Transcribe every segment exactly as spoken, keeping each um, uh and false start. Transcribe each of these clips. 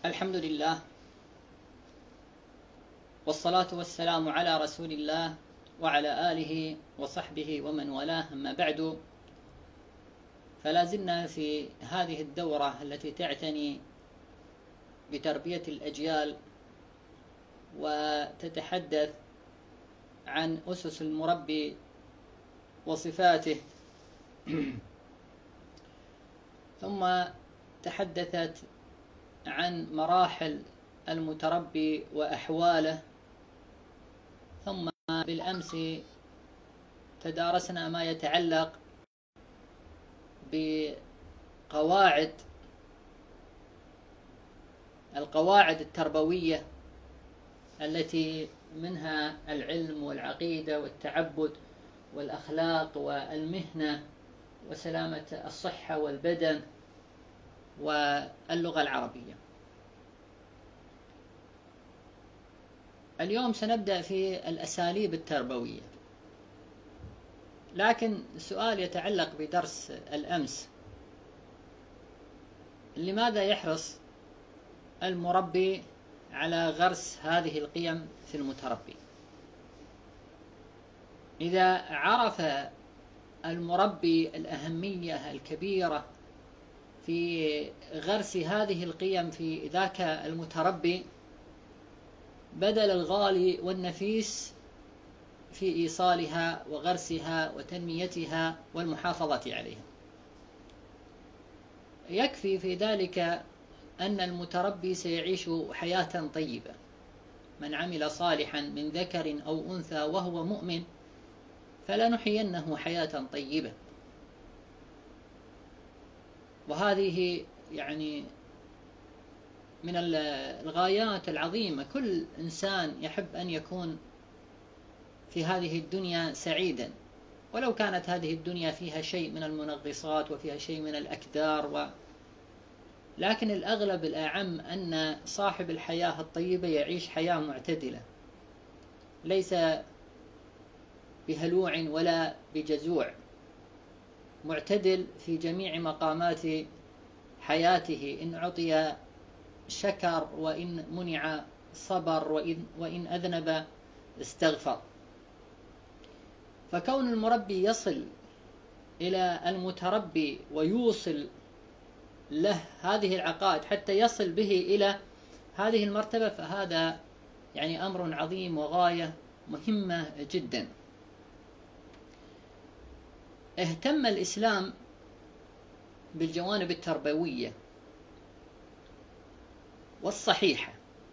الحمد لله والصلاة والسلام على رسول الله وعلى آله وصحبه ومن والاه، أما بعد، فلا زلنا في هذه الدورة التي تعتني بتربية الأجيال وتتحدث عن أسس المربي وصفاته. ثم تحدثت عن مراحل المتربي وأحواله. ثم بالأمس تدارسنا ما يتعلق بقواعد القواعد التربوية التي منها العلم والعقيدة والتعبد والأخلاق والمهنة وسلامة الصحة والبدن واللغة العربية. اليوم سنبدأ في الأساليب التربوية، لكن السؤال يتعلق بدرس الأمس: لماذا يحرص المربي على غرس هذه القيم في المتربي؟ إذا عرف المربي الأهمية الكبيرة في غرس هذه القيم في ذاك المتربي، بذل الغالي والنفيس في إيصالها وغرسها وتنميتها والمحافظة عليها. يكفي في ذلك أن المتربي سيعيش حياة طيبة. من عمل صالحا من ذكر أو أنثى وهو مؤمن فلنحيينه حياة طيبة. وهذه يعني من الغايات العظيمة. كل إنسان يحب أن يكون في هذه الدنيا سعيدا، ولو كانت هذه الدنيا فيها شيء من المنغصات وفيها شيء من الأكدار و... لكن الأغلب الأعم أن صاحب الحياة الطيبة يعيش حياة معتدلة، ليس بهلوع ولا بجزوع، معتدل في جميع مقامات حياته. إن أعطي شكر، وإن منع صبر، وإن, وإن أذنب استغفر. فكون المربي يصل إلى المتربي ويوصل له هذه العقائد حتى يصل به إلى هذه المرتبة، فهذا يعني أمر عظيم وغاية مهمة جدا. اهتم الإسلام بالجوانب التربوية والصحيحة،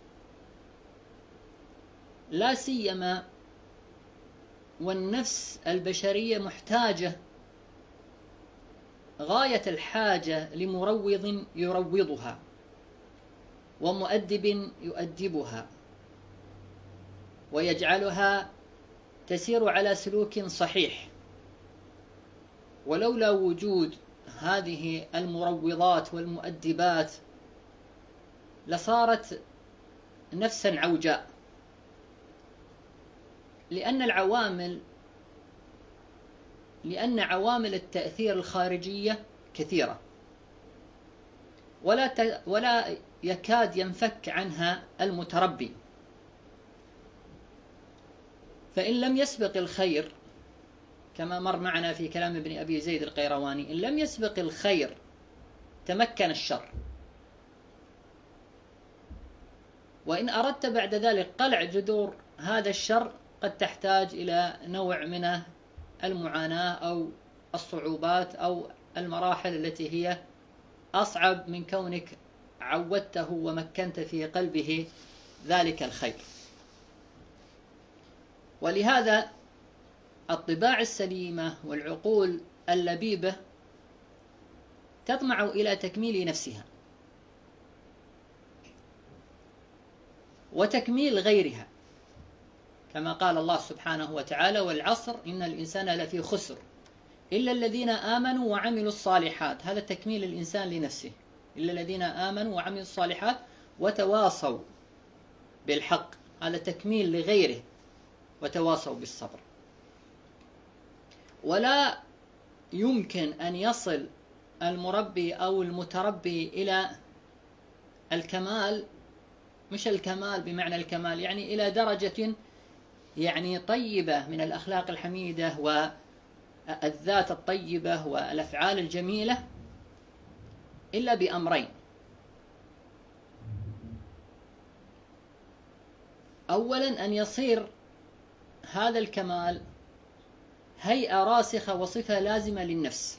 لا سيما والنفس البشرية محتاجة غاية الحاجة لمروض يروضها ومؤدب يؤدبها ويجعلها تسير على سلوك صحيح. ولولا وجود هذه المروضات والمؤدبات لصارت نفسا عوجاء، لأن العوامل لأن عوامل التأثير الخارجية كثيرة، ولا ت... ولا يكاد ينفك عنها المتربي. فإن لم يسبق الخير، كما مر معنا في كلام ابن أبي زيد القيرواني، إن لم يسبق الخير تمكن الشر. وإن أردت بعد ذلك قلع جذور هذا الشر قد تحتاج إلى نوع من المعاناة أو الصعوبات أو المراحل التي هي أصعب من كونك عودته ومكنت في قلبه ذلك الخير. ولهذا الطباع السليمة والعقول اللبيبة تطمع إلى تكميل نفسها وتكميل غيرها، كما قال الله سبحانه وتعالى: والعصر إن الإنسان لفي خسر إلا الذين آمنوا وعملوا الصالحات. هذا تكميل الإنسان لنفسه، إلا الذين آمنوا وعملوا الصالحات وتواصوا بالحق. هذا تكميل لغيره، وتواصوا بالصبر. ولا يمكن أن يصل المربي أو المتربي إلى الكمال، مش الكمال بمعنى الكمال، يعني إلى درجة يعني طيبة من الأخلاق الحميدة والذات الطيبة والأفعال الجميلة، إلا بأمرين: أولا أن يصير هذا الكمال هيئة راسخة وصفة لازمة للنفس.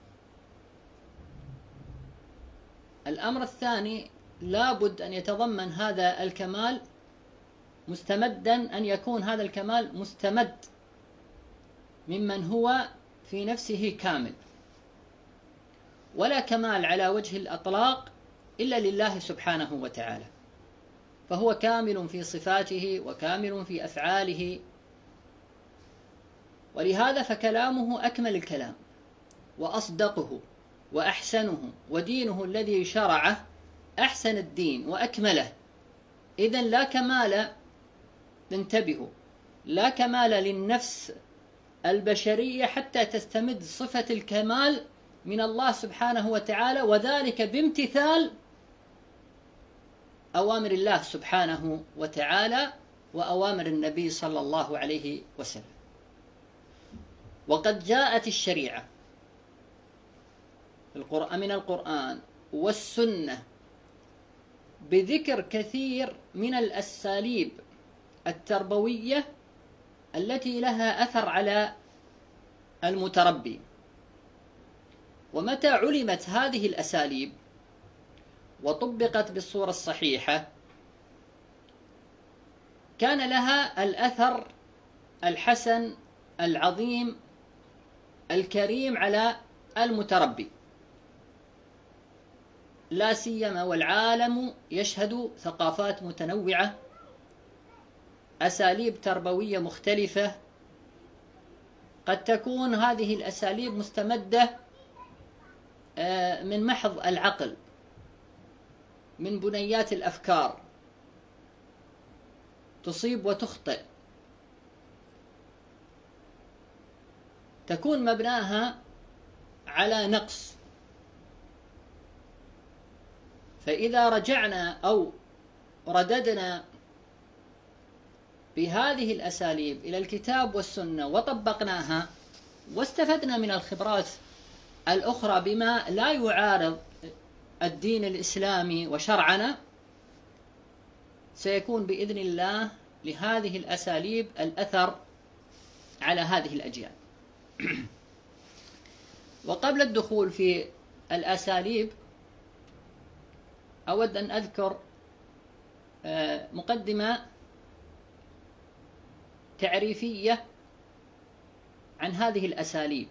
الأمر الثاني: لابد أن يتضمن هذا الكمال مستمدا، أن يكون هذا الكمال مستمد ممن هو في نفسه كامل. ولا كمال على وجه الأطلاق إلا لله سبحانه وتعالى، فهو كامل في صفاته وكامل في أفعاله، ولهذا فكلامه أكمل الكلام وأصدقه وأحسنه، ودينه الذي شرعه أحسن الدين وأكمله. إذن لا كمال، انتبهوا، لا كمال للنفس البشرية حتى تستمد صفة الكمال من الله سبحانه وتعالى، وذلك بامتثال أوامر الله سبحانه وتعالى وأوامر النبي صلى الله عليه وسلم. وقد جاءت الشريعة من القرآن والسنة بذكر كثير من الأساليب التربوية التي لها أثر على المتربي. ومتى علمت هذه الأساليب وطبقت بالصورة الصحيحة كان لها الأثر الحسن العظيم الكريم على المتربي، لا سيما والعالم يشهد ثقافات متنوعة، أساليب تربوية مختلفة. قد تكون هذه الأساليب مستمدة من محض العقل، من بنيات الأفكار، تصيب وتخطئ، تكون مبناها على نقص. فإذا رجعنا أو رددنا بهذه الأساليب إلى الكتاب والسنة وطبقناها واستفدنا من الخبرات الأخرى بما لا يعارض الدين الإسلامي وشرعنا، سيكون بإذن الله لهذه الأساليب الأثر على هذه الأجيال. وقبل الدخول في الأساليب أود أن أذكر مقدمة تعريفية عن هذه الأساليب.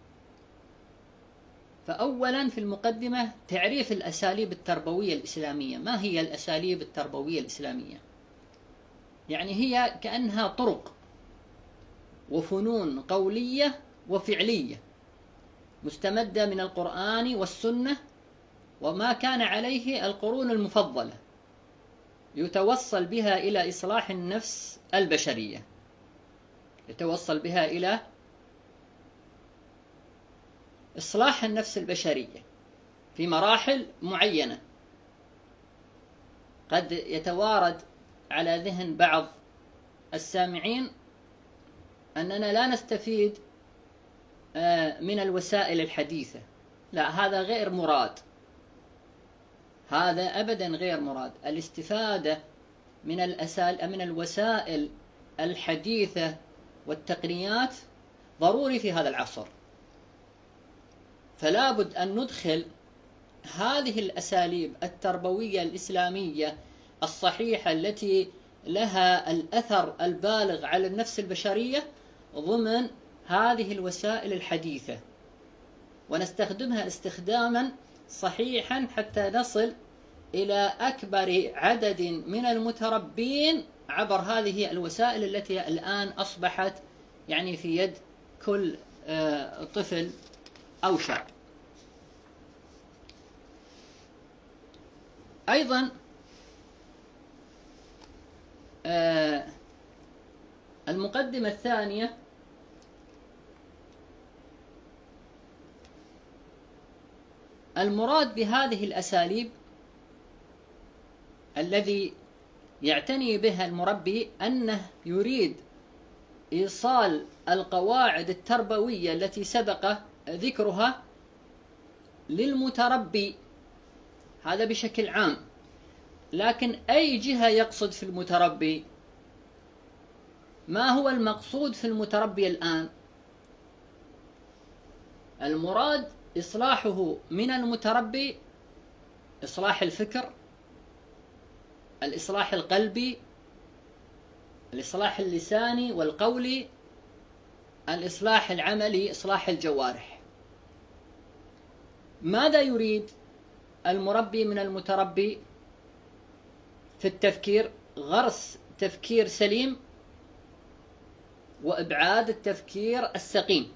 فأولا في المقدمة تعريف الأساليب التربوية الإسلامية. ما هي الأساليب التربوية الإسلامية؟ يعني هي كأنها طرق وفنون قولية وفعلية مستمدة من القرآن والسنة وما كان عليه القرون المفضلة، يتوصل بها إلى إصلاح النفس البشرية، يتوصل بها إلى إصلاح النفس البشرية في مراحل معينة. قد يتوارد على ذهن بعض السامعين أننا لا نستفيد من الوسائل الحديثة. لا، هذا غير مراد، هذا أبدا غير مراد. الاستفادة من الأسال من الوسائل الحديثة والتقنيات ضروري في هذا العصر. فلا بد أن ندخل هذه الأساليب التربوية الإسلامية الصحيحة التي لها الأثر البالغ على النفس البشرية ضمن هذه الوسائل الحديثة، ونستخدمها استخداما صحيحا حتى نصل إلى أكبر عدد من المتربين عبر هذه الوسائل التي الآن أصبحت يعني في يد كل طفل أو شاب. أيضا المقدمة الثانية المراد بهذه الأساليب الذي يعتني به المربي أنه يريد إيصال القواعد التربوية التي سبق ذكرها للمتربي، هذا بشكل عام. لكن أي جهة يقصد في المتربي؟ ما هو المقصود في المتربي الآن؟ المراد إصلاحه من المتربي إصلاح الفكر، الإصلاح القلبي، الإصلاح اللساني والقولي، الإصلاح العملي، إصلاح الجوارح. ماذا يريد المربي من المتربي في التفكير؟ غرس تفكير سليم وإبعاد التفكير السقيم.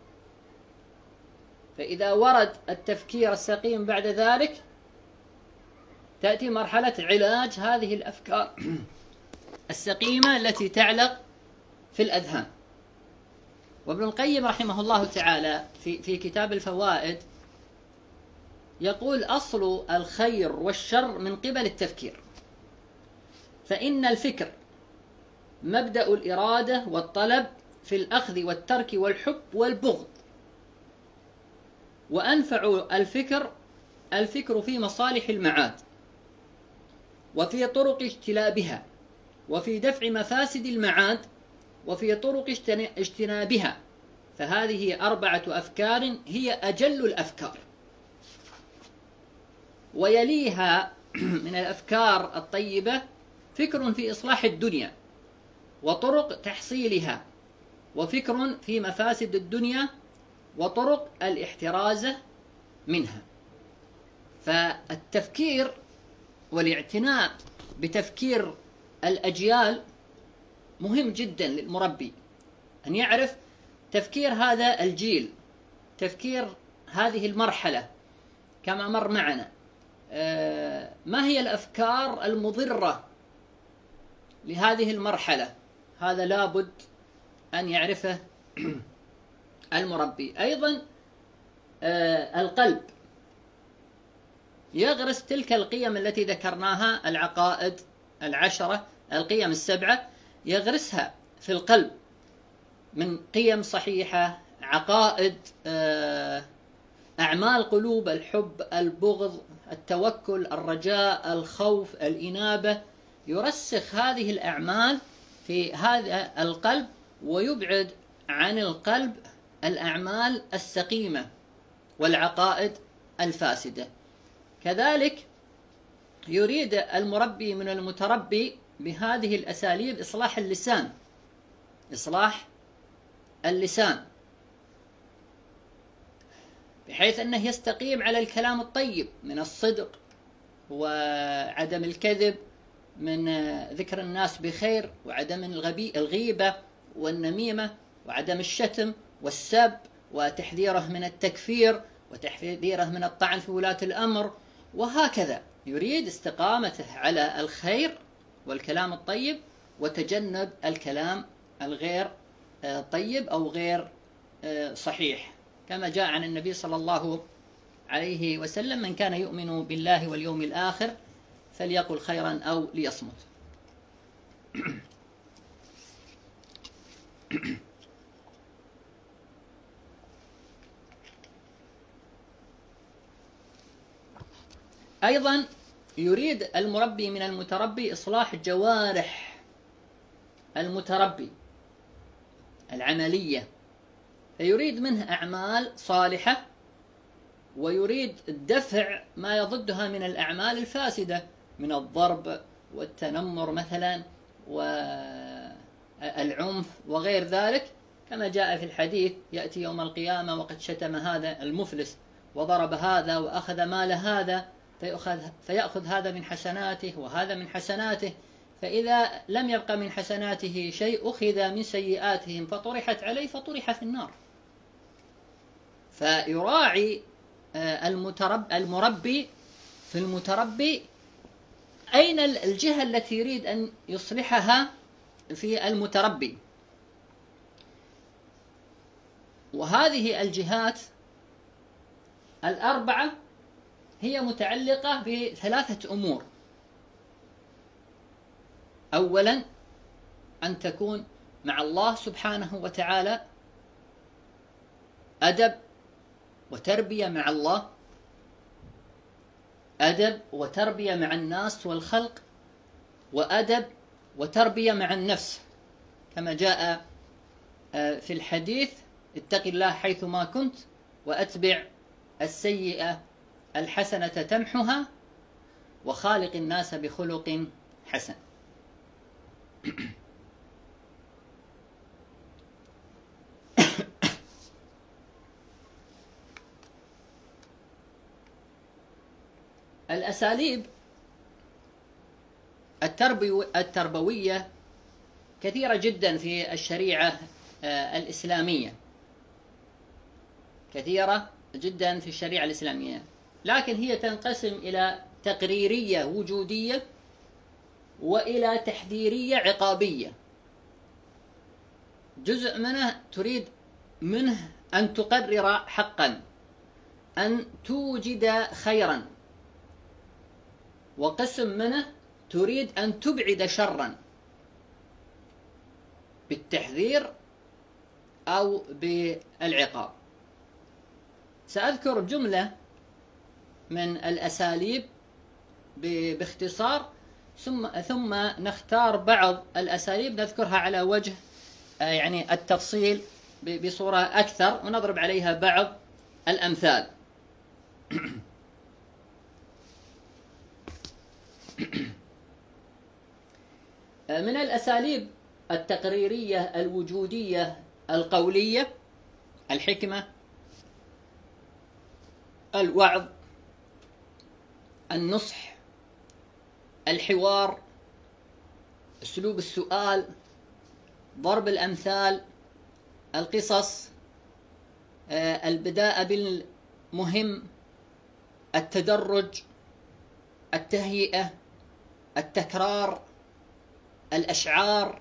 فإذا ورد التفكير السقيم بعد ذلك تأتي مرحلة علاج هذه الأفكار السقيمة التي تعلق في الأذهان. وابن القيم رحمه الله تعالى في في كتاب الفوائد يقول: أصل الخير والشر من قبل التفكير، فإن الفكر مبدأ الإرادة والطلب في الأخذ والترك والحب والبغض، وأنفع الفكر الفكر في مصالح المعاد، وفي طرق اجتلابها، وفي دفع مفاسد المعاد، وفي طرق اجتنابها. فهذه أربعة أفكار هي أجل الأفكار. ويليها من الأفكار الطيبة فكر في إصلاح الدنيا وطرق تحصيلها، وفكر في مفاسد الدنيا وطرق الاحتراز منها. فالتفكير والاعتناء بتفكير الأجيال مهم جدا للمربي، أن يعرف تفكير هذا الجيل، تفكير هذه المرحلة كما مر معنا. ما هي الأفكار المضرة لهذه المرحلة؟ هذا لابد أن يعرفه المربي. أيضا القلب يغرس تلك القيم التي ذكرناها، العقائد العشرة، القيم السبعة، يغرسها في القلب من قيم صحيحة، عقائد، أعمال قلوب، الحب، البغض، التوكل، الرجاء، الخوف، الإنابة. يرسخ هذه الأعمال في هذا القلب ويبعد عن القلب الأعمال السقيمة والعقائد الفاسدة. كذلك يريد المربي من المتربي بهذه الأساليب إصلاح اللسان، إصلاح اللسان بحيث أنه يستقيم على الكلام الطيب من الصدق وعدم الكذب، من ذكر الناس بخير وعدم الغيبة والنميمة وعدم الشتم والسب، وتحذيره من التكفير وتحذيره من الطعن في ولاة الأمر، وهكذا. يريد استقامته على الخير والكلام الطيب وتجنب الكلام الغير طيب أو غير صحيح، كما جاء عن النبي صلى الله عليه وسلم: من كان يؤمن بالله واليوم الآخر فليقل خيرا أو ليصمت. أيضا يريد المربي من المتربي إصلاح جوارح المتربي العملية، فيريد منه أعمال صالحة، ويريد دفع ما يضدها من الأعمال الفاسدة من الضرب والتنمر مثلا والعنف وغير ذلك، كما جاء في الحديث: يأتي يوم القيامة وقد شتم هذا المفلس وضرب هذا وأخذ مال هذا، فيأخذ, فيأخذ هذا من حسناته وهذا من حسناته، فإذا لم يبق من حسناته شيء أخذ من سيئاتهم فطرحت عليه فطرح في النار. فيراعي المربي في المتربي أين الجهة التي يريد أن يصلحها في المتربي، وهذه الجهات الأربعة هي متعلقة بثلاثة أمور. أولا أن تكون مع الله سبحانه وتعالى أدب وتربية مع الله، أدب وتربية مع الناس والخلق، وأدب وتربية مع النفس، كما جاء في الحديث: اتق الله حيثما كنت وأتبع السيئة الحسنة تمحها وخالق الناس بخلق حسن. الأساليب التربوية كثيرة جدا في الشريعة الإسلامية، كثيرة جدا في الشريعة الإسلامية، لكن هي تنقسم إلى تقريرية وجودية وإلى تحذيرية عقابية. جزء منه تريد منه أن تقرر حقا، أن توجد خيرا، وقسم منه تريد أن تبعد شرا بالتحذير أو بالعقاب. سأذكر جملة من الأساليب باختصار، ثم ثم نختار بعض الأساليب نذكرها على وجه يعني التفصيل بصورة أكثر، ونضرب عليها بعض الأمثال. من الأساليب التقريرية الوجودية القولية: الحكمة، الوعظ، النصح، الحوار، أسلوب السؤال، ضرب الأمثال، القصص، البداء بالمهم، التدرج، التهيئة، التكرار، الأشعار.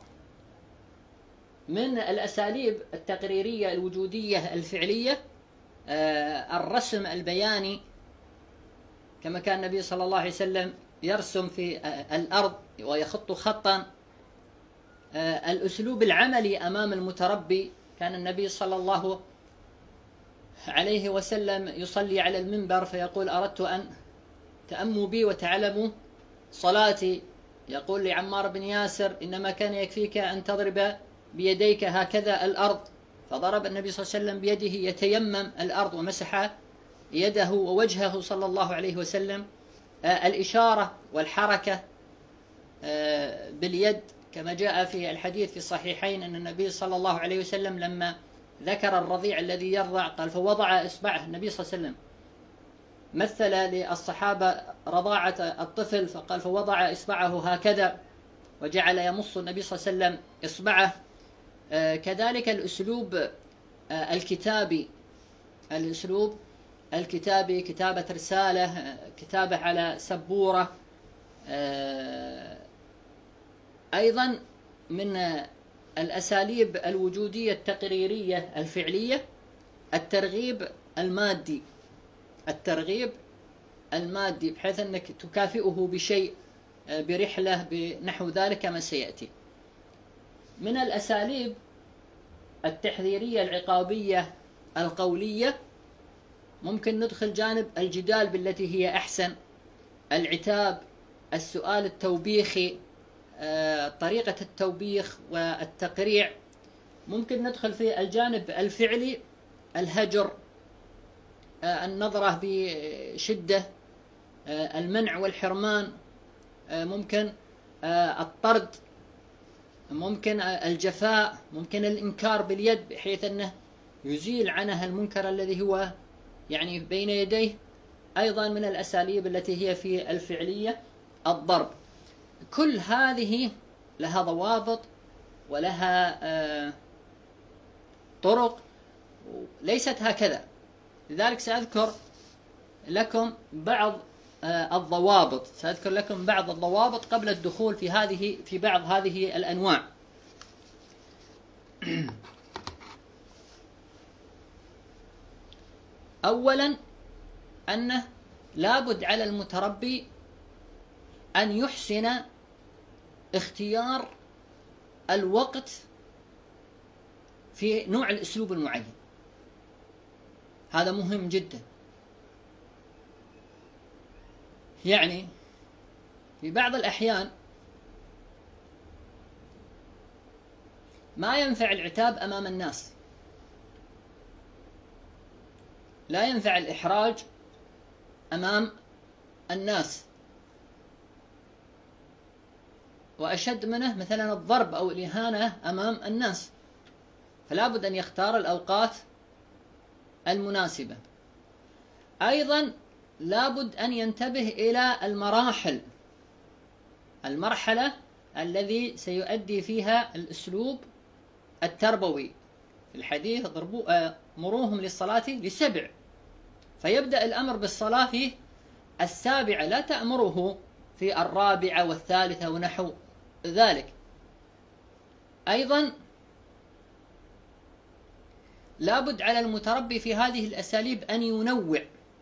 من الأساليب التقريرية الوجودية الفعلية الرسم البياني، كما كان النبي صلى الله عليه وسلم يرسم في الأرض ويخط خطا. الأسلوب العملي أمام المتربي، كان النبي صلى الله عليه وسلم يصلي على المنبر فيقول: أردت أن تأموا بي وتعلموا صلاتي. يقول لعمار بن ياسر: إنما كان يكفيك أن تضرب بيديك هكذا الأرض، فضرب النبي صلى الله عليه وسلم بيده يتيمم الأرض ومسح يده ووجهه صلى الله عليه وسلم. الإشارة والحركة باليد، كما جاء في الحديث في الصحيحين أن النبي صلى الله عليه وسلم لما ذكر الرضيع الذي يرضع قال: فوضع إصبعه. النبي صلى الله عليه وسلم مثل للصحابة رضاعة الطفل فقال: فوضع إصبعه هكذا، وجعل يمص النبي صلى الله عليه وسلم إصبعه. كذلك الأسلوب الكتابي، الأسلوب الكتابي، كتابة رسالة، كتابة على سبورة. أيضا من الأساليب الوجودية التقريرية الفعلية الترغيب المادي، الترغيب المادي بحيث أنك تكافئه بشيء، برحلة، بنحو ذلك كما سيأتي. من الأساليب التحذيرية العقابية القولية ممكن ندخل جانب الجدال بالتي هي أحسن، العتاب، السؤال التوبيخي، طريقة التوبيخ والتقريع. ممكن ندخل في الجانب الفعلي، الهجر، النظرة بشدة، المنع والحرمان، ممكن الطرد، ممكن الجفاء، ممكن الإنكار باليد بحيث أنه يزيل عنها المنكر الذي هو يعني بين يديه. أيضا من الأساليب التي هي في الفعلية الضرب. كل هذه لها ضوابط ولها طرق، ليست هكذا. لذلك سأذكر لكم بعض الضوابط، سأذكر لكم بعض الضوابط قبل الدخول في هذه في بعض هذه الأنواع. أولا أنه لابد على المتربي أن يحسن اختيار الوقت في نوع الأسلوب المعين، هذا مهم جدا. يعني في بعض الأحيان ما ينفع العتاب أمام الناس، لا ينفع الإحراج أمام الناس، وأشد منه مثلا الضرب أو الإهانة أمام الناس، فلا بد أن يختار الأوقات المناسبة. أيضا لا بد أن ينتبه إلى المراحل، المرحلة الذي سيؤدي فيها الأسلوب التربوي. في الحديث ضربوا مروهم للصلاة لسبع، فيبدأ الأمر بالصلاة في السابعة، لا تأمره في الرابعة والثالثة ونحو ذلك. أيضا لابد على المتربي في هذه الأساليب أن ينوع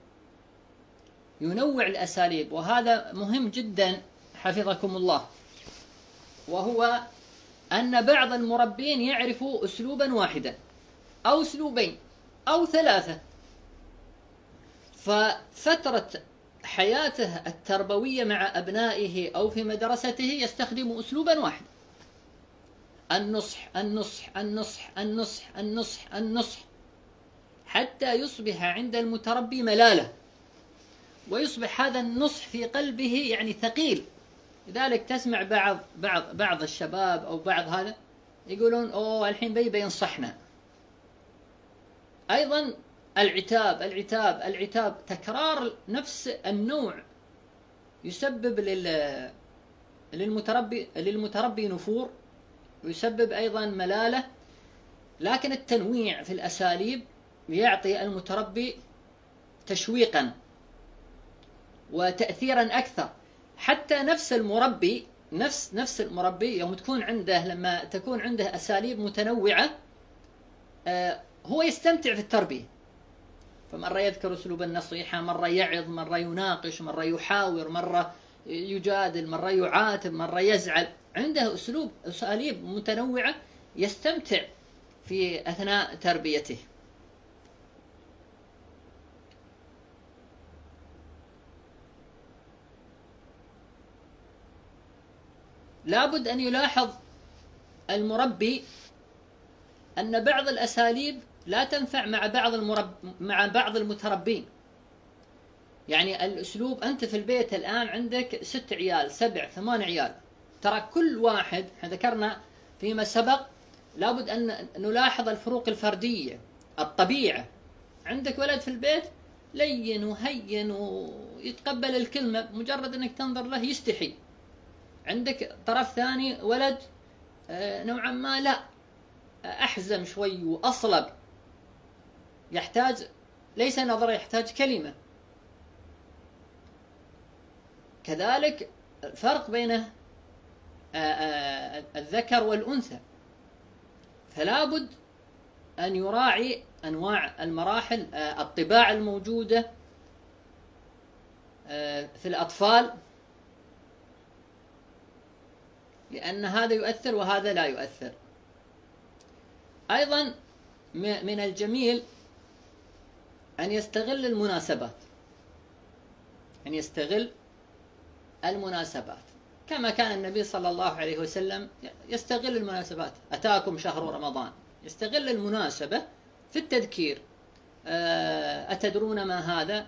ينوع الأساليب، وهذا مهم جدا حفظكم الله، وهو أن بعض المربين يعرفوا أسلوبا واحدا أو أسلوبين أو ثلاثة، ففترة حياته التربوية مع أبنائه أو في مدرسته يستخدم أسلوبا واحدا: النصح النصح النصح النصح النصح النصح، حتى يصبح عند المتربي ملالة، ويصبح هذا النصح في قلبه يعني ثقيل. لذلك تسمع بعض بعض بعض الشباب أو بعض هذا يقولون أوه الحين بي بينصحنا. أيضا العتاب العتاب العتاب، تكرار نفس النوع يسبب للمتربي للمتربي نفور، ويسبب أيضا ملالة. لكن التنويع في الأساليب يعطي المتربي تشويقا وتأثيرا أكثر. حتى نفس المربي نفس نفس المربي يوم تكون عنده لما تكون عنده أساليب متنوعة هو يستمتع في التربية، فمرة يذكر أسلوب النصيحة، مرة يعظ، مرة يناقش، مرة يحاور، مرة يجادل، مرة يعاتب، مرة يزعل. عنده أسلوب أساليب متنوعة يستمتع في أثناء تربيته. لابد أن يلاحظ المربي أن بعض الأساليب لا تنفع مع بعض المرب... مع بعض المتربين. يعني الأسلوب، أنت في البيت الآن عندك ست عيال، سبع، ثمان عيال، ترى كل واحد، ذكرنا فيما سبق، لابد أن نلاحظ الفروق الفردية، الطبيعة. عندك ولد في البيت لين وهين ويتقبل الكلمة، مجرد أنك تنظر له يستحي. عندك طرف ثاني ولد نوعا ما لا، أحزم شوي وأصلب، يحتاج ليس نظرة، يحتاج كلمة. كذلك فرق بين الذكر والأنثى، فلا بد أن يراعي أنواع المراحل، الطباع الموجودة في الأطفال، لأن هذا يؤثر وهذا لا يؤثر. أيضا من الجميل أن يستغل المناسبات، أن يستغل المناسبات كما كان النبي صلى الله عليه وسلم يستغل المناسبات. أتاكم شهر رمضان، يستغل المناسبة في التذكير. أتدرون ما هذا؟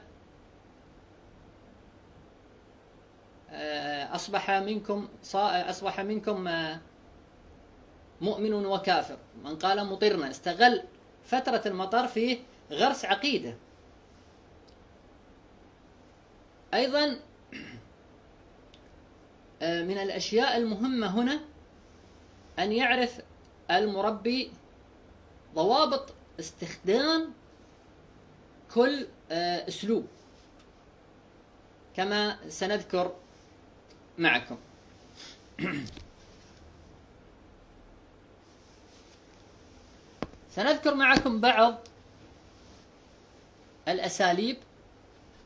أصبح منكم أصبح منكم مؤمن وكافر، من قال مطرنا. استغل فترة المطر في غرس عقيدة. أيضا من الأشياء المهمة هنا أن يعرف المربي ضوابط استخدام كل أسلوب كما سنذكر معكم. سنذكر معكم بعض الأساليب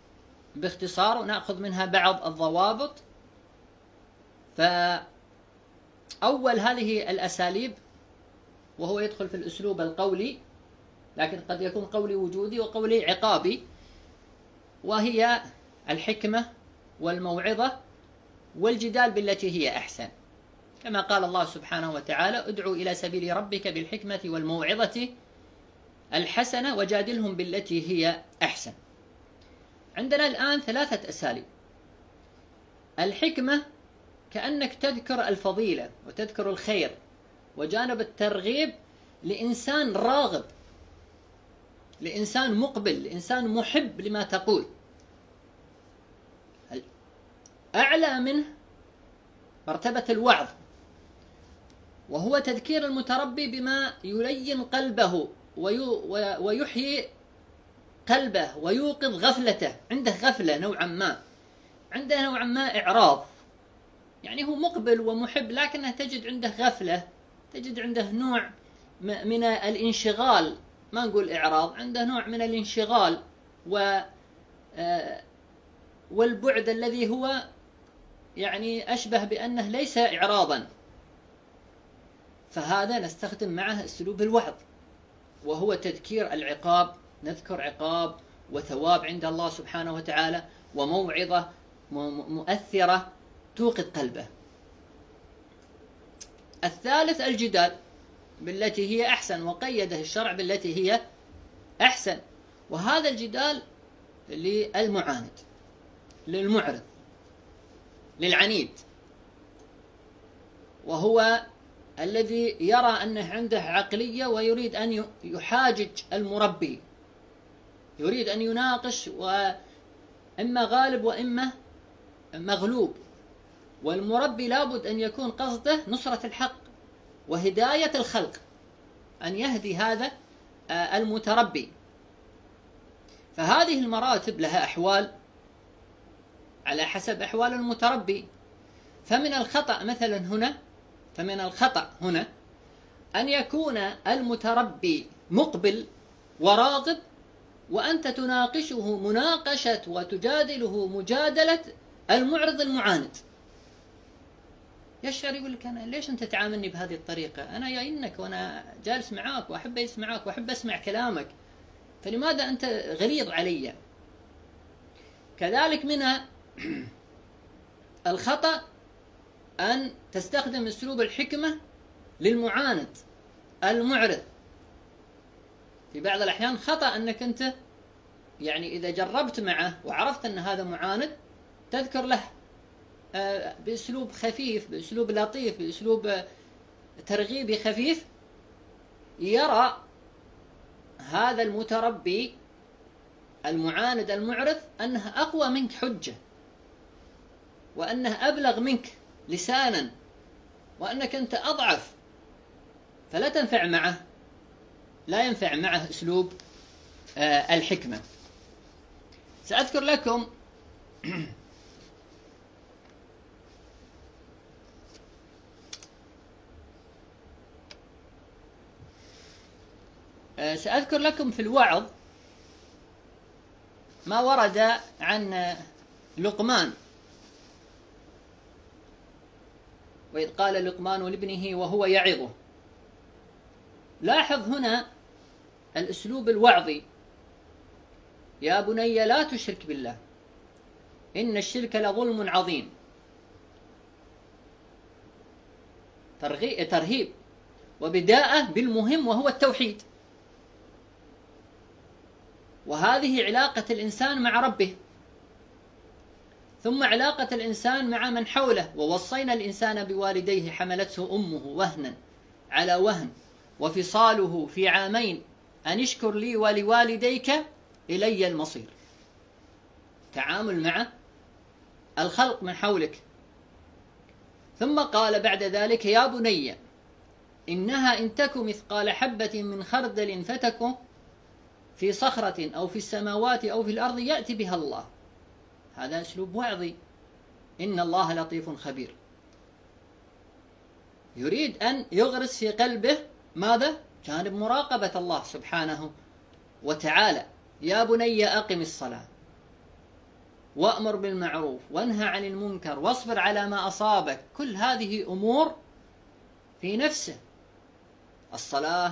باختصار، ونأخذ منها بعض الضوابط. أول هذه الأساليب، وهو يدخل في الأسلوب القولي، لكن قد يكون قولي وجودي وقولي عقابي، وهي الحكمة والموعظة والجدال بالتي هي أحسن، كما قال الله سبحانه وتعالى: ادعو إلى سبيل ربك بالحكمة والموعظة الحسنة وجادلهم بالتي هي أحسن. عندنا الآن ثلاثة أساليب. الحكمة كأنك تذكر الفضيلة وتذكر الخير وجانب الترغيب لإنسان راغب، لإنسان مقبل، لإنسان محب لما تقول. أعلى منه مرتبة الوعظ، وهو تذكير المتربي بما يلين قلبه ويحيي قلبه ويوقظ غفلته. عنده غفلة نوعا ما، عنده نوعا ما إعراض، يعني هو مقبل ومحب لكنه تجد عنده غفلة، تجد عنده نوع من الانشغال، ما نقول إعراض، عنده نوع من الانشغال و والبعد الذي هو يعني أشبه بأنه ليس إعراضا. فهذا نستخدم معه أسلوب الوعظ، وهو تذكير العقاب، نذكر عقاب وثواب عند الله سبحانه وتعالى، وموعظة مؤثرة توقظ قلبه. الثالث الجدال بالتي هي أحسن، وقيده الشرع بالتي هي أحسن، وهذا الجدال للمعاند، للمعرض، للعنيد، وهو الذي يرى أنه عنده عقلية ويريد أن يحاجج المربي، يريد أن يناقش، وإما غالب وإما مغلوب. والمربي لابد أن يكون قصده نصرة الحق وهداية الخلق، أن يهدي هذا المتربي. فهذه المراتب لها أحوال على حسب أحوال المتربي. فمن الخطأ مثلا هنا فمن الخطأ هنا أن يكون المتربي مقبل وراغب، وأنت تناقشه مناقشة وتجادله مجادلة المعرض المعاند. يشعر يقول لك: أنا ليش أنت تعاملني بهذه الطريقة؟ أنا جاينك وأنا جالس معاك وأحب أسمعك وأحب أسمع كلامك، فلماذا أنت غليظ علي؟ كذلك من الخطأ أن تستخدم أسلوب الحكمة للمعاند المعرض. في بعض الأحيان خطأ أنك أنت يعني إذا جربت معه وعرفت أن هذا معاند تذكر له بأسلوب خفيف، بأسلوب لطيف، بأسلوب ترغيبي خفيف، يرى هذا المتربي المعاند المعرض أنه أقوى منك حجة، وأنه أبلغ منك لسانا، وأنك أنت أضعف، فلا تنفع معه، لا ينفع معه أسلوب الحكمة. سأذكر لكم سأذكر لكم في الوعظ ما ورد عن لقمان، وإذ قال لقمان لابنه وهو يعظه. لاحظ هنا الأسلوب الوعظي: يا بني لا تشرك بالله إن الشرك لظلم عظيم. ترهيب، وبداءة بالمهم وهو التوحيد، وهذه علاقة الإنسان مع ربه، ثم علاقة الإنسان مع من حوله. ووصينا الإنسان بوالديه حملته أمه وهنا على وهن وفصاله في عامين أن اشكر لي ولوالديك إلي المصير. تعامل مع الخلق من حولك. ثم قال بعد ذلك: يا بني إنها إن تك مثقال حبة من خردل فتك في صخرة أو في السماوات أو في الأرض يأتي بها الله. هذا أسلوب وعظي: إن الله لطيف خبير. يريد أن يغرس في قلبه ماذا؟ جانب مراقبة الله سبحانه وتعالى. يا بني أقم الصلاة وأمر بالمعروف وانهى عن المنكر واصبر على ما أصابك. كل هذه أمور في نفسه: الصلاة،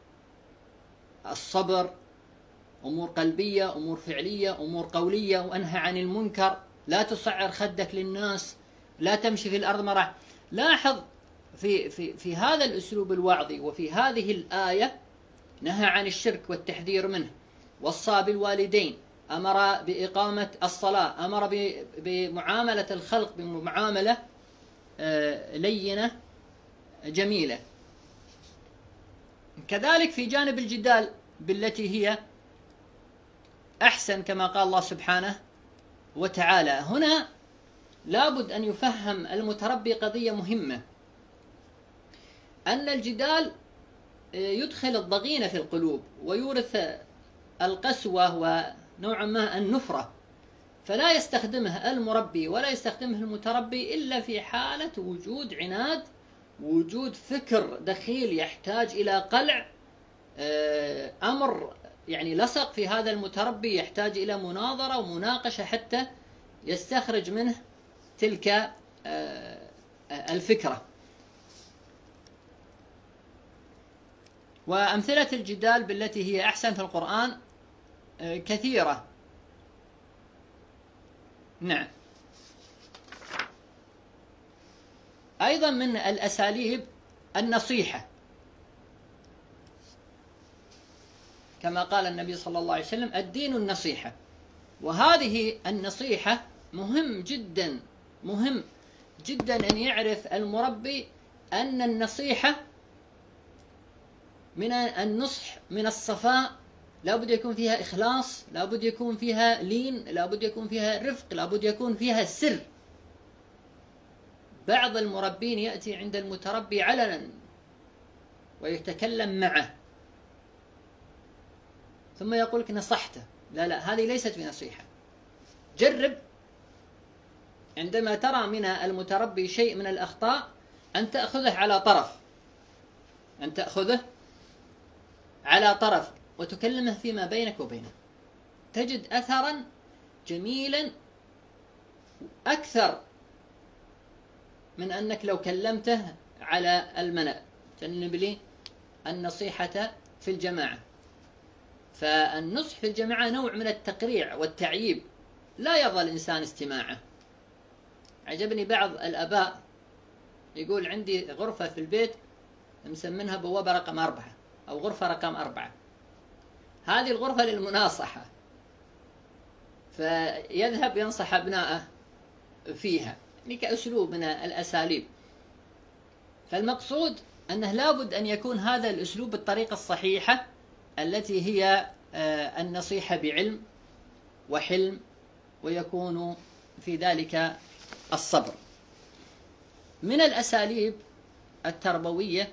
الصبر، أمور قلبية، أمور فعلية، أمور قولية، وأنهى عن المنكر، لا تصعر خدك للناس، لا تمشي في الأرض مرح. لاحظ في, في, في هذا الأسلوب الوعظي وفي هذه الآية نهى عن الشرك والتحذير منه، وصى بالوالدين، أمر بإقامة الصلاة، أمر بمعاملة الخلق بمعاملة لينة جميلة. كذلك في جانب الجدال بالتي هي أحسن، كما قال الله سبحانه وتعالى. هنا لابد أن يفهم المتربي قضية مهمة، أن الجدال يدخل الضغينة في القلوب ويورث القسوة ونوعا ما النفرة، فلا يستخدمه المربي ولا يستخدمه المتربي إلا في حالة وجود عناد، وجود فكر دخيل يحتاج إلى قلع، أمر يعني لصق في هذا المتربي يحتاج إلى مناظرة ومناقشة حتى يستخرج منه تلك الفكرة. وأمثلة الجدال بالتي هي أحسن في القرآن كثيرة. نعم. أيضا من الأساليب النصيحة، كما قال النبي صلى الله عليه وسلم: الدين النصيحة. وهذه النصيحة مهم جدا، مهم جدا أن يعرف المربي أن النصيحة من النصح، من الصفاء، لابد يكون فيها إخلاص، لابد يكون فيها لين، لابد يكون فيها رفق، لابد يكون فيها سر. بعض المربين يأتي عند المتربي علنا ويتكلم معه ثم يقول لك نصحته. لا لا، هذه ليست بنصيحة. جرب عندما ترى من المتربي شيء من الأخطاء أن تأخذه على طرف، أن تأخذه على طرف وتكلمه فيما بينك وبينه، تجد أثرا جميلا أكثر من أنك لو كلمته على الملأ. جنب لي النصيحة في الجماعة. فالنصح في الجماعة نوع من التقريع والتعييب، لا يرضى الإنسان استماعه. عجبني بعض الآباء يقول: عندي غرفة في البيت مسمينها بوابة رقم أربعة أو غرفة رقم أربعة، هذه الغرفة للمناصحة، فيذهب ينصح أبنائه فيها، يعني كأسلوب من الأساليب. فالمقصود أنه لابد أن يكون هذا الأسلوب بالطريقة الصحيحة التي هي النصيحة بعلم وحلم، ويكون في ذلك الصبر. من الأساليب التربوية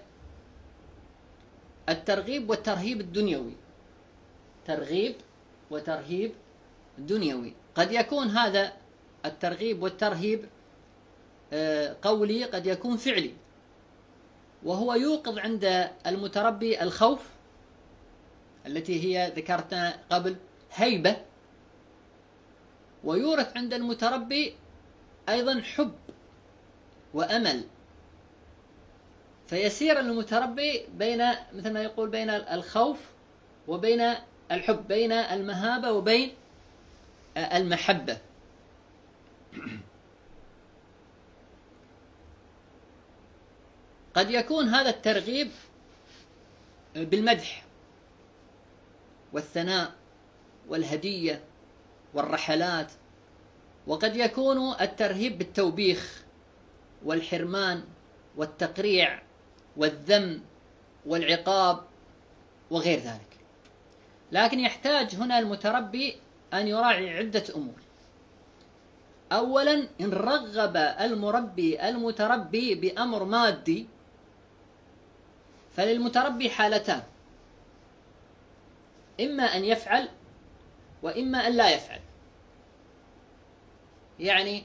الترغيب والترهيب الدنيوي. ترغيب وترهيب دنيوي. قد يكون هذا الترغيب والترهيب قولي، قد يكون فعلي، وهو يوقظ عند المتربي الخوف التي هي ذكرتها قبل هيبة، ويورث عند المتربي أيضا حب وأمل، فيسير المتربي بين، مثل ما يقول، بين الخوف وبين الحب، بين المهابة وبين المحبة. قد يكون هذا الترغيب بالمدح والثناء والهدية والرحلات، وقد يكون الترهيب بالتوبيخ والحرمان والتقريع والذم والعقاب وغير ذلك. لكن يحتاج هنا المتربي أن يراعي عدة أمور. أولا، إن رغب المربي المتربي بأمر مادي فللمتربي حالتان: إما أن يفعل وإما أن لا يفعل. يعني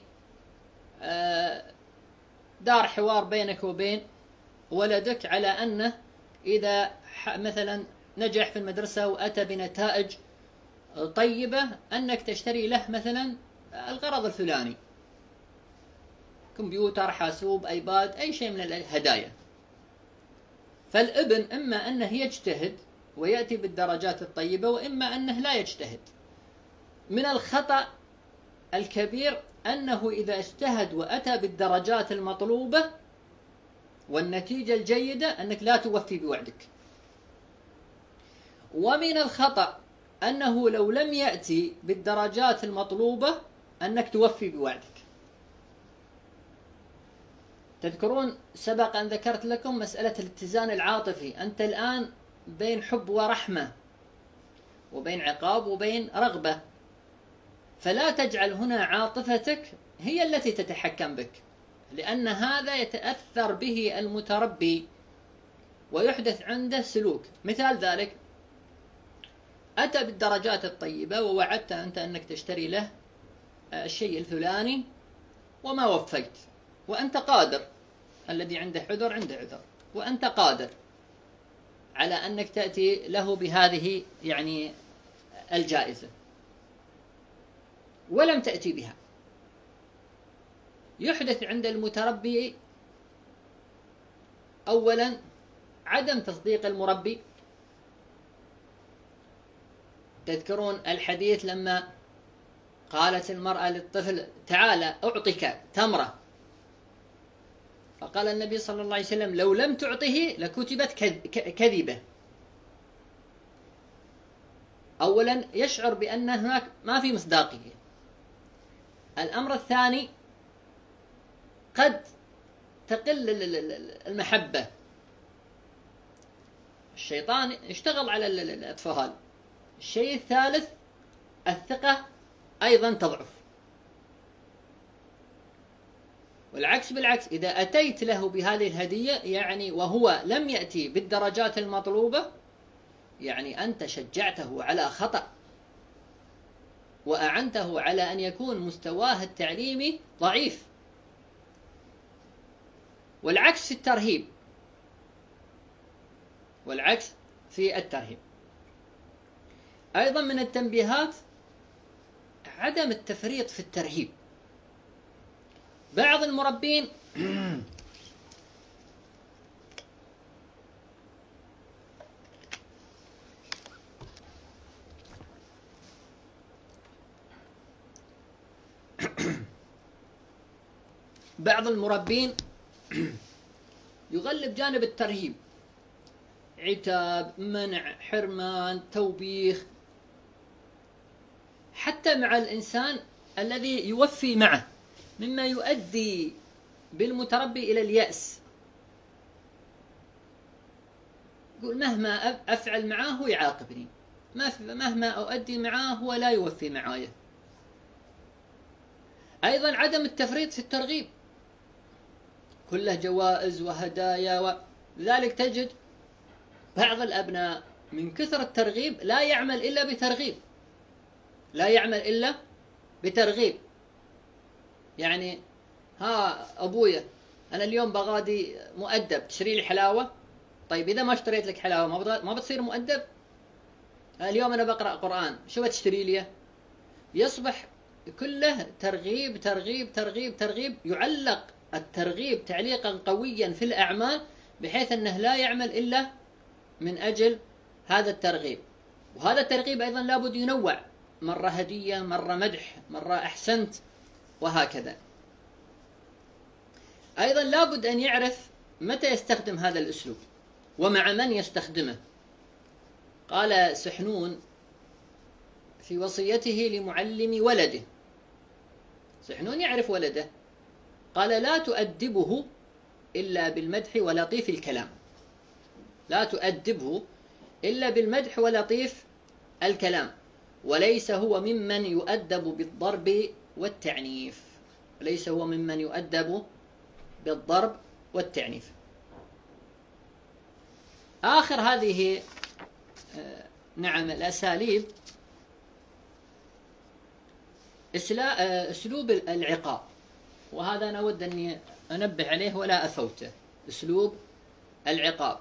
دار حوار بينك وبين ولدك على أنه إذا مثلا نجح في المدرسة وأتى بنتائج طيبة أنك تشتري له مثلا الغرض الفلاني، كمبيوتر، حاسوب، أيباد، أي شيء من الهدايا. فالابن إما أنه يجتهد ويأتي بالدرجات الطيبة، وإما أنه لا يجتهد. من الخطأ الكبير أنه إذا اجتهد وأتى بالدرجات المطلوبة والنتيجة الجيدة أنك لا توفي بوعدك. ومن الخطأ أنه لو لم يأتي بالدرجات المطلوبة أنك توفي بوعدك. تذكرون سبق أن ذكرت لكم مسألة الاتزان العاطفي، أنت الآن بين حب ورحمة، وبين عقاب وبين رغبة، فلا تجعل هنا عاطفتك هي التي تتحكم بك، لأن هذا يتأثر به المتربي ويحدث عنده سلوك. مثال ذلك، أتى بالدرجات الطيبة ووعدت أنت أنك تشتري له الشيء الفلاني وما وفيت، وأنت قادر، الذي عنده عذر عنده عذر، وأنت قادر على أنك تأتي له بهذه يعني الجائزة، ولم تأتي بها. يحدث عند المتربي أولا عدم تصديق المربي. تذكرون الحديث لما قالت المرأة للطفل تعال أعطيك تمرة، فقال النبي صلى الله عليه وسلم لو لم تعطه لكتبت كذبة. أولا يشعر بأن هناك ما في مصداقية. الأمر الثاني قد تقل المحبة، الشيطان يشتغل على الأطفال. الشيء الثالث الثقة أيضا تضعف. والعكس بالعكس، إذا أتيت له بهذه الهدية يعني وهو لم يأتي بالدرجات المطلوبة، يعني أنت شجعته على خطأ وأعنته على أن يكون مستواه التعليمي ضعيف. والعكس في الترهيب، والعكس في الترهيب. أيضا من التنبيهات عدم التفريط في الترهيب. بعض المربين بعض المربين يغلب جانب الترهيب، عتاب، منع، حرمان، توبيخ، حتى مع الإنسان الذي يوفي معه، مما يؤدي بالمتربي إلى اليأس. يقول مهما أفعل معاه هو يعاقبني، مهما أؤدي معاه هو لا يوفي معايا. أيضا عدم التفريط في الترغيب، كله جوائز وهدايا، ولذلك تجد بعض الأبناء من كثر الترغيب لا يعمل إلا بترغيب، لا يعمل إلا بترغيب. يعني ها أبويا أنا اليوم بغادي مؤدب، تشتري لي حلاوة؟ طيب إذا ما اشتريت لك حلاوة ما بتصير مؤدب؟ اليوم أنا بقرأ قرآن، شو بتشتري لي؟ يصبح كله ترغيب ترغيب ترغيب ترغيب. يعلق الترغيب تعليقا قويا في الأعمال بحيث أنه لا يعمل إلا من أجل هذا الترغيب. وهذا الترغيب أيضا لابد ينوع، مرة هدية، مرة مدح، مرة أحسنت، وهكذا. أيضا لابد أن يعرف متى يستخدم هذا الأسلوب ومع من يستخدمه. قال سحنون في وصيته لمعلم ولده، سحنون يعرف ولده، قال لا تؤدبه إلا بالمدح ولطيف الكلام، لا تؤدبه إلا بالمدح ولطيف الكلام، وليس هو ممن يؤدب بالضرب والتعنيف، وليس هو ممن يؤدب بالضرب والتعنيف. آخر هذه نعم الأساليب أسلوب العقاب، وهذا أنا أود أني أنبه عليه ولا أفوته. أسلوب العقاب،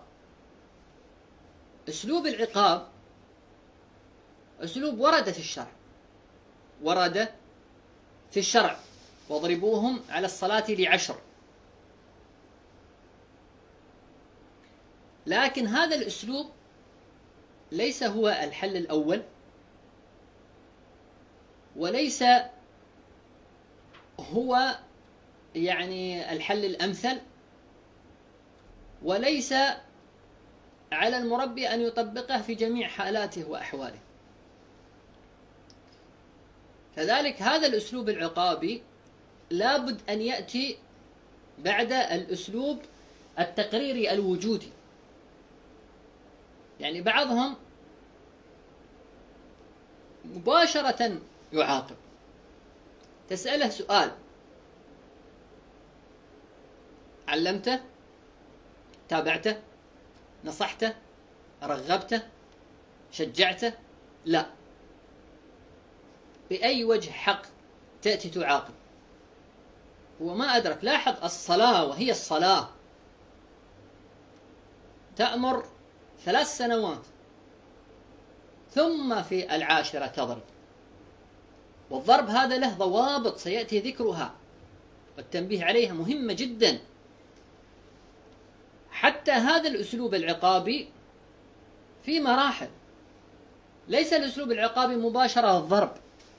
أسلوب العقاب أسلوب ورد في الشرع، ورد في الشرع واضربوهم على الصلاة لعشر. لكن هذا الأسلوب ليس هو الحل الأول، وليس هو يعني الحل الأمثل، وليس على المربي أن يطبقه في جميع حالاته وأحواله. كذلك هذا الأسلوب العقابي لابد أن يأتي بعد الأسلوب التقريري الوجودي. يعني بعضهم مباشرة يعاقب، تسأله سؤال، علمته، تابعته، نصحته، رغبته، شجعته؟ لا. بأي وجه حق تأتي تعاقب؟ هو ما أدرك. لاحظ الصلاة، وهي الصلاة تأمر ثلاث سنوات ثم في العاشرة تضرب، والضرب هذا له ضوابط سيأتي ذكرها والتنبيه عليها مهمة جدا. حتى هذا الأسلوب العقابي في مراحل، ليس الأسلوب العقابي مباشرة الضرب.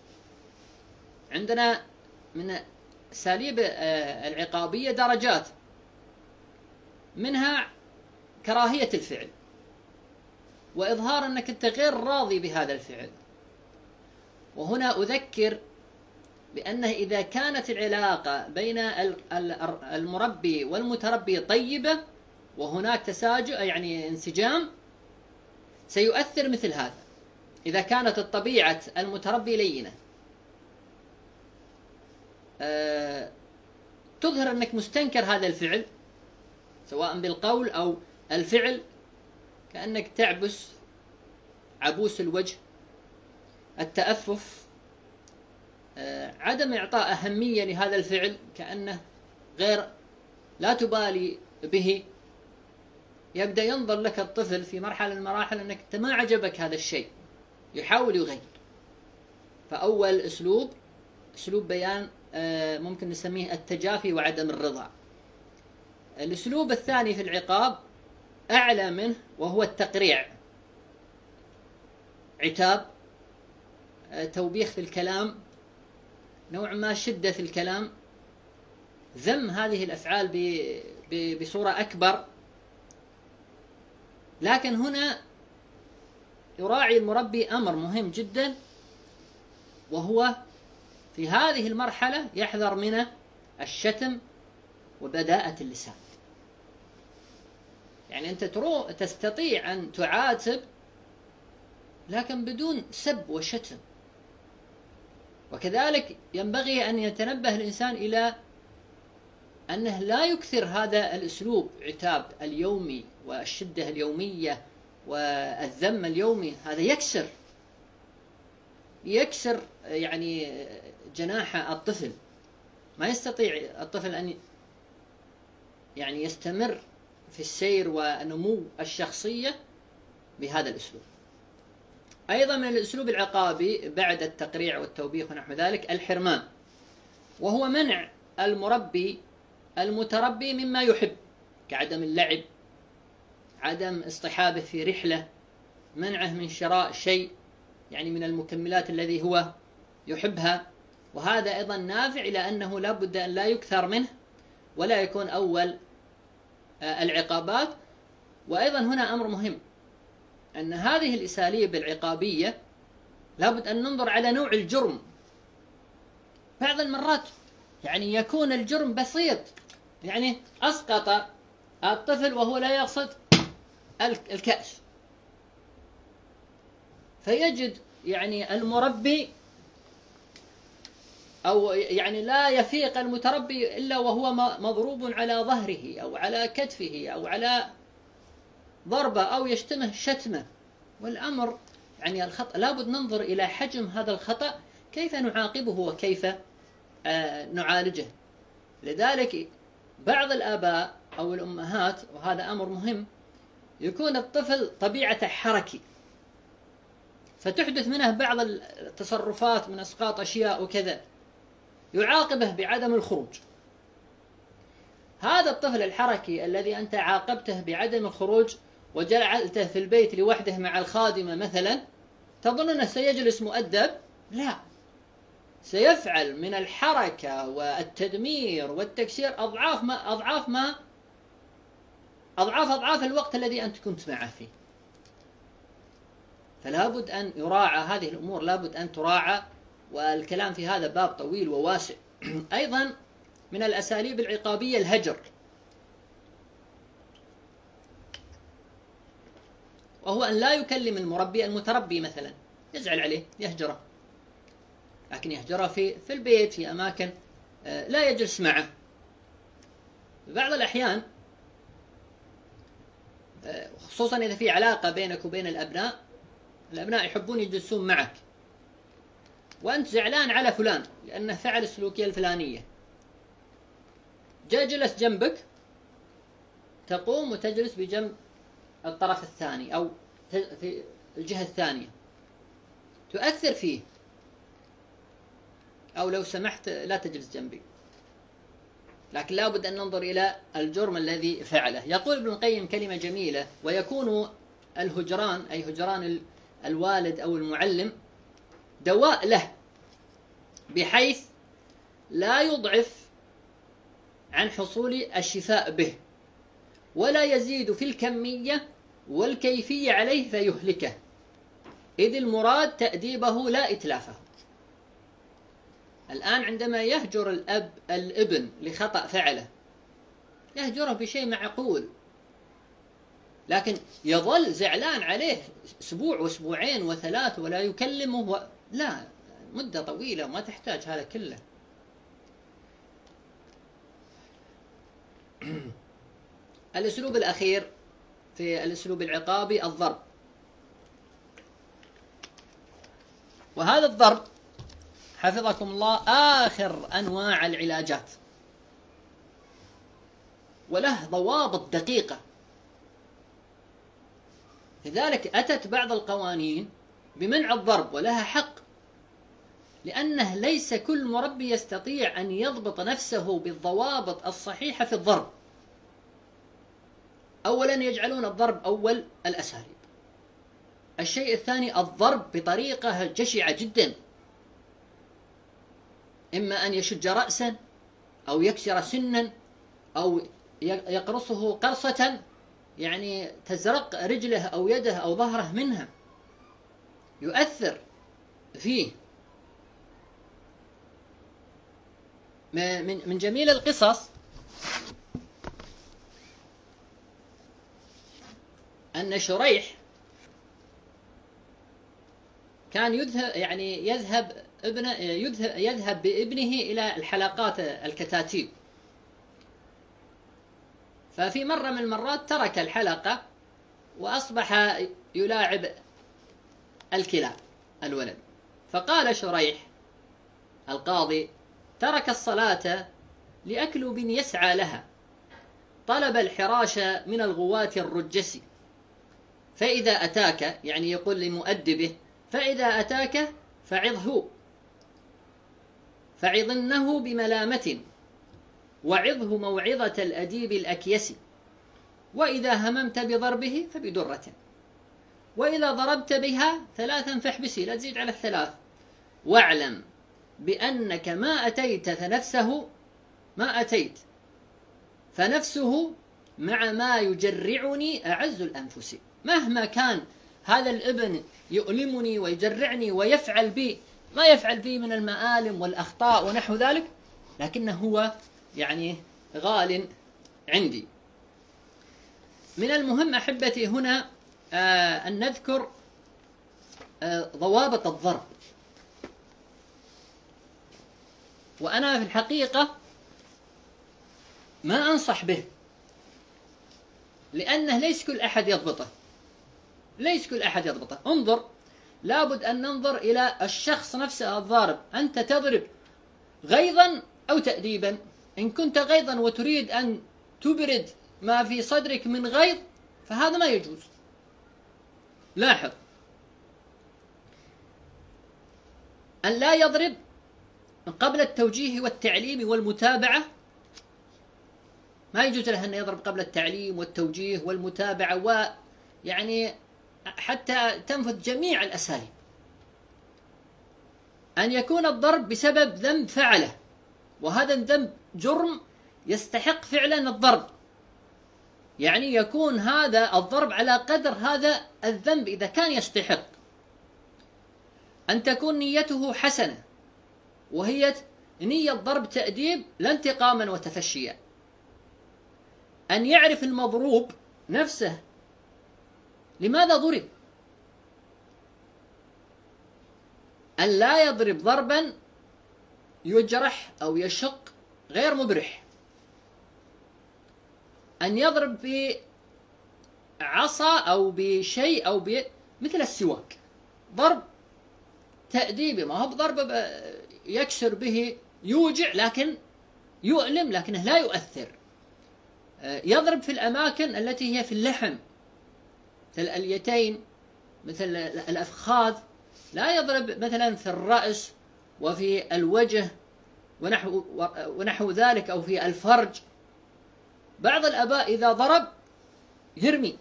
عندنا من أساليب العقابية درجات، منها كراهية الفعل وإظهار أنك أنت غير راضي بهذا الفعل. وهنا أذكر بأنه إذا كانت العلاقة بين المربي والمتربي طيبة وهناك تساجع يعني انسجام، سيؤثر مثل هذا. إذا كانت الطبيعة المتربي لينة، أه تظهر أنك مستنكر هذا الفعل سواء بالقول أو الفعل، كأنك تعبس، عبوس الوجه، التأفف، أه عدم إعطاء أهمية لهذا الفعل، كأنه غير لا تبالي به. يبدأ ينظر لك الطفل في مرحلة من المراحل أنك أنت ما عجبك هذا الشيء، يحاول يغير. فأول أسلوب أسلوب بيان ممكن نسميه التجافي وعدم الرضا. الأسلوب الثاني في العقاب أعلى منه، وهو التقريع، عتاب، توبيخ في الكلام، نوع ما شدة في الكلام، ذم هذه الأفعال بصورة أكبر. لكن هنا يراعي المربي أمر مهم جدا، وهو في هذه المرحلة يحذر من الشتم وبذاءة اللسان. يعني أنت تستطيع أن تعاتب لكن بدون سب وشتم. وكذلك ينبغي أن يتنبه الإنسان إلى أنه لا يكثر هذا الأسلوب، عتاب اليومي والشدة اليومية والذم اليومي. هذا يكسر يكسر يعني جناح الطفل، ما يستطيع الطفل أن يعني يستمر في السير ونمو الشخصية بهذا الأسلوب. أيضا من الأسلوب العقابي بعد التقريع والتوبيخ ونحو ذلك الحرمان، وهو منع المربي المتربي مما يحب، كعدم اللعب، عدم اصطحابه في رحلة، منعه من شراء شيء يعني من المكملات الذي هو يحبها. وهذا أيضا نافع إلى أنه لا بد أن لا يكثر منه ولا يكون أول العقابات. وأيضا هنا أمر مهم، أن هذه الأساليب العقابية لابد أن ننظر على نوع الجرم. بعض المرات يعني يكون الجرم بسيط، يعني أسقط الطفل وهو لا يقصد الكأس، فيجد يعني المربي أو يعني لا يفيق المتربي إلا وهو مضروب على ظهره أو على كتفه أو على ضربة أو يشتمه شتمة. والأمر يعني الخطأ لابد ننظر إلى حجم هذا الخطأ، كيف نعاقبه وكيف نعالجه. لذلك بعض الآباء أو الأمهات، وهذا أمر مهم، يكون الطفل طبيعته حركي، فتحدث منه بعض التصرفات من إسقاط أشياء وكذا، يعاقبه بعدم الخروج. هذا الطفل الحركي الذي أنت عاقبته بعدم الخروج وجعلته في البيت لوحده مع الخادمة مثلا، تظن أنه سيجلس مؤدب؟ لا، سيفعل من الحركة والتدمير والتكسير أضعاف ما أضعاف ما أضعاف أضعاف الوقت الذي أنت كنت معه فيه. فلا بد أن يراعى هذه الأمور، لا بد أن تراعى، والكلام في هذا باب طويل وواسع. أيضا من الأساليب العقابية الهجر، وهو أن لا يكلم المربي المتربي مثلا، يزعل عليه يهجره، لكن يهجره في في البيت في أماكن لا يجلس معه. بعض الأحيان خصوصا إذا في علاقة بينك وبين الأبناء، الأبناء يحبون يجلسون معك وأنت زعلان على فلان لأنه فعل السلوكية الفلانية، جاء جلس جنبك، تقوم وتجلس بجنب الطرف الثاني أو في الجهة الثانية، تؤثر فيه، أو لو سمحت لا تجلس جنبي. لكن لا بد أن ننظر إلى الجرم الذي فعله. يقول ابن القيم كلمة جميلة: ويكون الهجران، أي هجران الوالد أو المعلم، دواء له، بحيث لا يضعف عن حصول الشفاء به، ولا يزيد في الكمية والكيفية عليه فيهلكه، إذ المراد تأديبه لا إتلافه. الآن عندما يهجر الأب الابن لخطأ فعله، يهجره بشيء معقول، لكن يظل زعلان عليه أسبوع وأسبوعين وثلاث ولا يكلمه و... لا، مدة طويلة ما تحتاج هذا كله. الأسلوب الأخير في الأسلوب العقابي الضرب، وهذا الضرب حفظكم الله آخر أنواع العلاجات، وله ضوابط دقيقة. لذلك أتت بعض القوانين بمنع الضرب، ولها حق، لأنه ليس كل مربي يستطيع أن يضبط نفسه بالضوابط الصحيحة في الضرب. أولا يجعلون الضرب أول الأساليب. الشيء الثاني الضرب بطريقة جشعة جدا، إما أن يشج رأسا أو يكسر سنا أو يقرصه قرصة يعني تزرق رجله أو يده أو ظهره منها، يؤثر فيه. من جميل القصص أن شريح كان يذهب يعني يذهب ابن يذهب يذهب بابنه إلى الحلقات الكتاتيب، ففي مرة من المرات ترك الحلقة وأصبح يلاعب الكلاب الولد، فقال شريح القاضي: ترك الصلاة لأكلب يسعى لها، طلب الحراش من الغواة الرجس، فإذا أتاك، يعني يقول لمؤدبه: فإذا أتاك فعظه فعظنه بملامة، وعظه موعظة الأديب الأكيس، وإذا هممت بضربه فبدرة، وإذا ضربت بها ثلاثا فاحبسي، لا تزيد على الثلاث، واعلم بأنك ما أتيت فنفسه ما أتيت فنفسه مع ما يجرعني أعز الأنفس. مهما كان هذا الابن يؤلمني ويجرعني ويفعل بي ما يفعل بي من المآلم والأخطاء ونحو ذلك، لكنه هو يعني غال عندي. من المهم أحبتي هنا آه أن نذكر آه ضوابط الضرب. وأنا في الحقيقة ما أنصح به، لأنه ليس كل أحد يضبطه، ليس كل أحد يضبطه. انظر، لابد أن ننظر إلى الشخص نفسه الضارب. أنت تضرب غيظا أو تأديبا. إن كنت غيظا وتريد أن تبرد ما في صدرك من غيظ فهذا ما يجوز. لاحظ أن لا يضرب قبل التوجيه والتعليم والمتابعة، ما يجوز له أن يضرب قبل التعليم والتوجيه والمتابعة يعني حتى تنفذ جميع الأساليب، أن يكون الضرب بسبب ذنب فعله، وهذا الذنب جرم يستحق فعلا الضرب، يعني يكون هذا الضرب على قدر هذا الذنب إذا كان يستحق. أن تكون نيته حسنة، وهي نية ضرب تأديب لا انتقاما وتفشيا. أن يعرف المضروب نفسه لماذا ضرب، أن لا يضرب ضربا يجرح أو يشق غير مبرح. أن يضرب بعصا أو بشيء أو ب... مثل السواك، ضرب تأديبي، ما هو بضرب يكسر به يوجع لكن يؤلم لكنه لا يؤثر. يضرب في الأماكن التي هي في اللحم مثل اليتين، مثل الأفخاذ، لا يضرب مثلا في الرأس وفي الوجه ونحو, ونحو ذلك، أو في الفرج. بعض الآباء إذا ضرب يرمي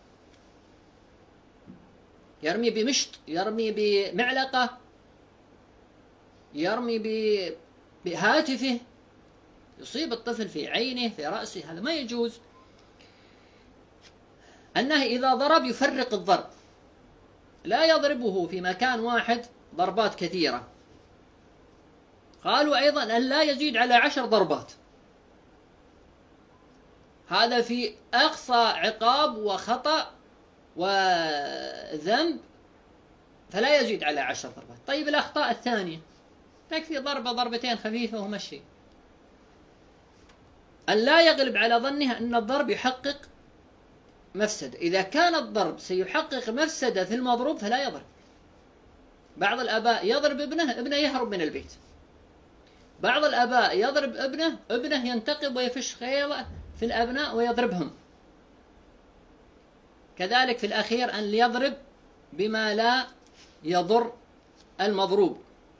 يرمي بمشط، يرمي بمعلقة، يرمي بهاتفه، يصيب الطفل في عينه في رأسه، هذا ما يجوز. أنه إذا ضرب يفرق الضرب، لا يضربه في مكان واحد ضربات كثيرة. قالوا أيضا أن لا يزيد على عشر ضربات، هذا في أقصى عقاب وخطأ وذنب، فلا يزيد على عشر ضربات. طيب الأخطاء الثانية تكفي ضربة ضربتين خفيفة ومشي. أن لا يغلب على ظنه أن الضرب يحقق مفسدة، إذا كان الضرب سيحقق مفسدة في المضروب فلا يضرب. بعض الآباء يضرب ابنه، ابنه يهرب من البيت. بعض الآباء يضرب ابنه، ابنه ينتقب ويفش خيله في الأبناء ويضربهم. كذلك في الأخير أن يضرب بما لا يضر المضروب.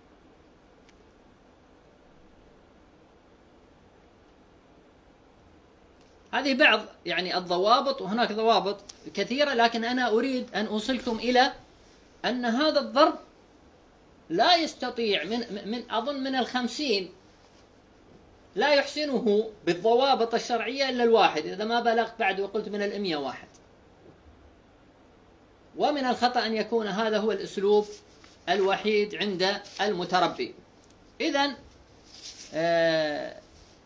هذه بعض يعني الضوابط، وهناك ضوابط كثيرة، لكن أنا أريد أن أوصلكم إلى أن هذا الضرب لا يستطيع من, من أظن من الخمسين لا يحسنه بالضوابط الشرعية إلا الواحد، إذا ما بلغت بعد وقلت من الأمية واحد. ومن الخطأ أن يكون هذا هو الأسلوب الوحيد عند المتربي. إذن آه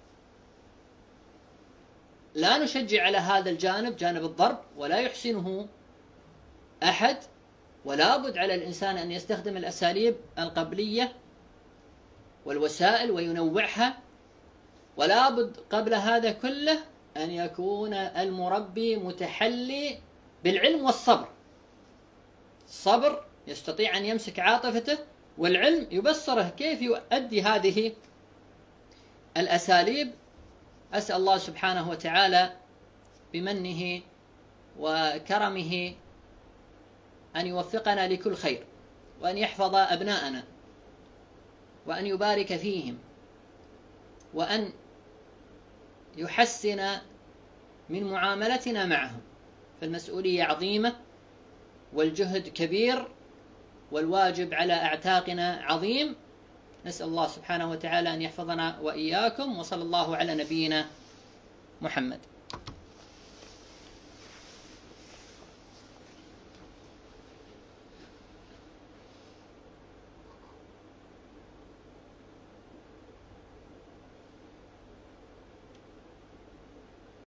لا نشجع على هذا الجانب، جانب الضرب، ولا يحسنه أحد، ولا بد على الإنسان أن يستخدم الأساليب القبلية والوسائل وينوعها. ولا بد قبل هذا كله أن يكون المربي متحلي بالعلم والصبر. الصبر يستطيع أن يمسك عاطفته، والعلم يبصره كيف يؤدي هذه الأساليب. أسأل الله سبحانه وتعالى بمنه وكرمه أن يوفقنا لكل خير، وأن يحفظ أبناءنا، وأن يبارك فيهم، وأن يحسن من معاملتنا معهم. فالمسؤولية عظيمة، والجهد كبير، والواجب على أعتاقنا عظيم. نسأل الله سبحانه وتعالى أن يحفظنا وإياكم، وصلى الله على نبينا محمد.